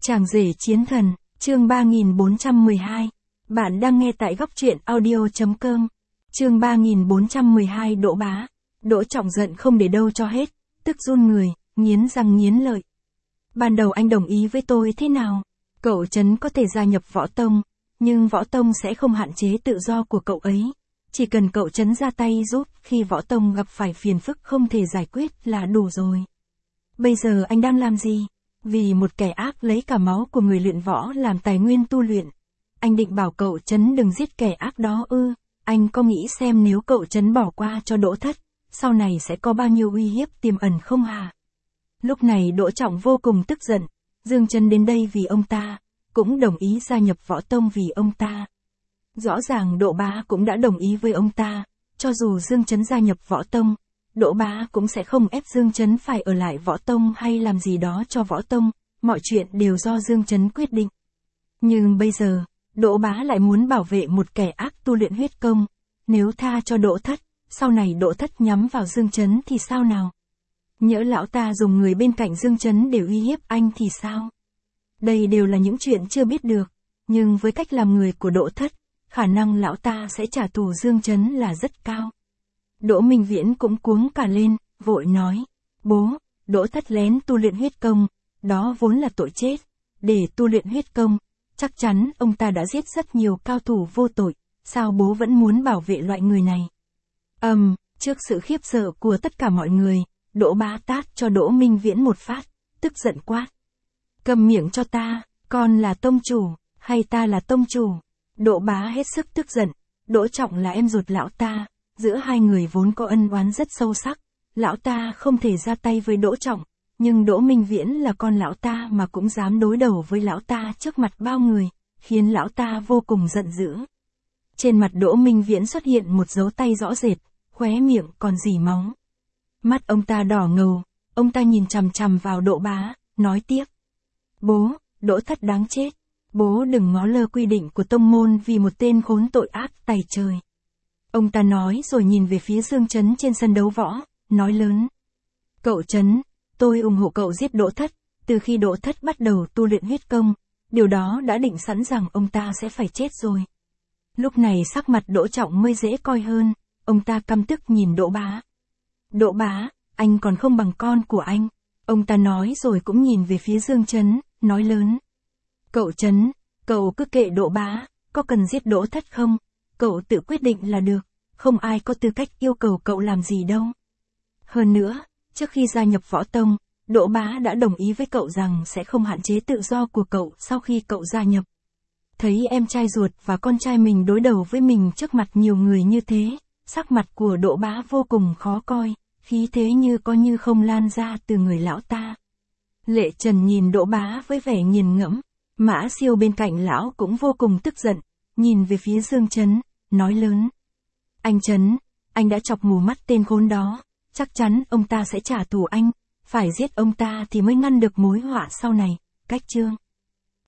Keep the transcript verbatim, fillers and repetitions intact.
Chàng rể chiến thần, chương ba nghìn bốn trăm mười hai. Bạn đang nghe tại góc truyện audio chấm com. Chương ba nghìn bốn trăm mười hai. Đỗ Bá. Đỗ Trọng giận không để đâu cho hết, tức run người, nghiến răng nghiến lợi. Ban đầu anh đồng ý với tôi thế nào? Cậu Trấn có thể gia nhập Võ Tông, nhưng Võ Tông sẽ không hạn chế tự do của cậu ấy. Chỉ cần cậu Trấn ra tay giúp khi Võ Tông gặp phải phiền phức không thể giải quyết là đủ rồi. Bây giờ anh đang làm gì? Vì một kẻ ác lấy cả máu của người luyện võ làm tài nguyên tu luyện. Anh định bảo cậu Trấn đừng giết kẻ ác đó ư? Anh có nghĩ xem nếu cậu Trấn bỏ qua cho Đỗ Thất, sau này sẽ có bao nhiêu uy hiếp tiềm ẩn không hả? Lúc này Đỗ Trọng vô cùng tức giận. Dương Trấn đến đây vì ông ta, cũng đồng ý gia nhập Võ Tông vì ông ta. Rõ ràng Đỗ Bá cũng đã đồng ý với ông ta, cho dù Dương Trấn gia nhập Võ Tông, Đỗ Bá cũng sẽ không ép Dương Trấn phải ở lại Võ Tông hay làm gì đó cho Võ Tông, mọi chuyện đều do Dương Trấn quyết định. Nhưng bây giờ, Đỗ Bá lại muốn bảo vệ một kẻ ác tu luyện huyết công, nếu tha cho Đỗ Thất, sau này Đỗ Thất nhắm vào Dương Trấn thì sao nào? Nhỡ lão ta dùng người bên cạnh Dương Trấn để uy hiếp anh thì sao? Đây đều là những chuyện chưa biết được, nhưng với cách làm người của Đỗ Thất, khả năng lão ta sẽ trả thù Dương Trấn là rất cao. Đỗ Minh Viễn cũng cuống cả lên, vội nói, bố, Đỗ Thất lén tu luyện huyết công, đó vốn là tội chết, để tu luyện huyết công, chắc chắn ông ta đã giết rất nhiều cao thủ vô tội, sao bố vẫn muốn bảo vệ loại người này? Ầm, um, trước sự khiếp sợ của tất cả mọi người, Đỗ Bá tát cho Đỗ Minh Viễn một phát, tức giận quát. Cầm miệng cho ta, con là tông chủ, hay ta là tông chủ? Đỗ Bá hết sức tức giận, Đỗ Trọng là em ruột lão ta, giữa hai người vốn có ân oán rất sâu sắc, lão ta không thể ra tay với Đỗ Trọng, nhưng Đỗ Minh Viễn là con lão ta mà cũng dám đối đầu với lão ta trước mặt bao người, khiến lão ta vô cùng giận dữ. Trên mặt Đỗ Minh Viễn xuất hiện một dấu tay rõ rệt, khóe miệng còn rỉ máu. Mắt ông ta đỏ ngầu, ông ta nhìn chằm chằm vào Đỗ Bá, nói tiếp. Bố, Đỗ Thất đáng chết, bố đừng ngó lơ quy định của tông môn vì một tên khốn tội ác tày trời. Ông ta nói rồi nhìn về phía Dương Trấn trên sân đấu võ, nói lớn. Cậu Trấn, tôi ủng hộ cậu giết Đỗ Thất, từ khi Đỗ Thất bắt đầu tu luyện huyết công, điều đó đã định sẵn rằng ông ta sẽ phải chết rồi. Lúc này sắc mặt Đỗ Trọng mới dễ coi hơn, ông ta căm tức nhìn Đỗ Bá. Đỗ Bá, anh còn không bằng con của anh. Ông ta nói rồi cũng nhìn về phía Dương Trấn, nói lớn. Cậu Trấn, cậu cứ kệ Đỗ Bá, có cần giết Đỗ Thất không? Cậu tự quyết định là được, không ai có tư cách yêu cầu cậu làm gì đâu. Hơn nữa, trước khi gia nhập Võ Tông, Đỗ Bá đã đồng ý với cậu rằng sẽ không hạn chế tự do của cậu sau khi cậu gia nhập. Thấy em trai ruột và con trai mình đối đầu với mình trước mặt nhiều người như thế, sắc mặt của Đỗ Bá vô cùng khó coi, khí thế như có như không lan ra từ người lão ta. Lệ Trần nhìn Đỗ Bá với vẻ nghiền ngẫm, Mã Siêu bên cạnh lão cũng vô cùng tức giận, nhìn về phía Dương Trấn, nói lớn. Anh Trấn, anh đã chọc mù mắt tên khốn đó, chắc chắn ông ta sẽ trả thù anh, phải giết ông ta thì mới ngăn được mối họa sau này, cách chưa?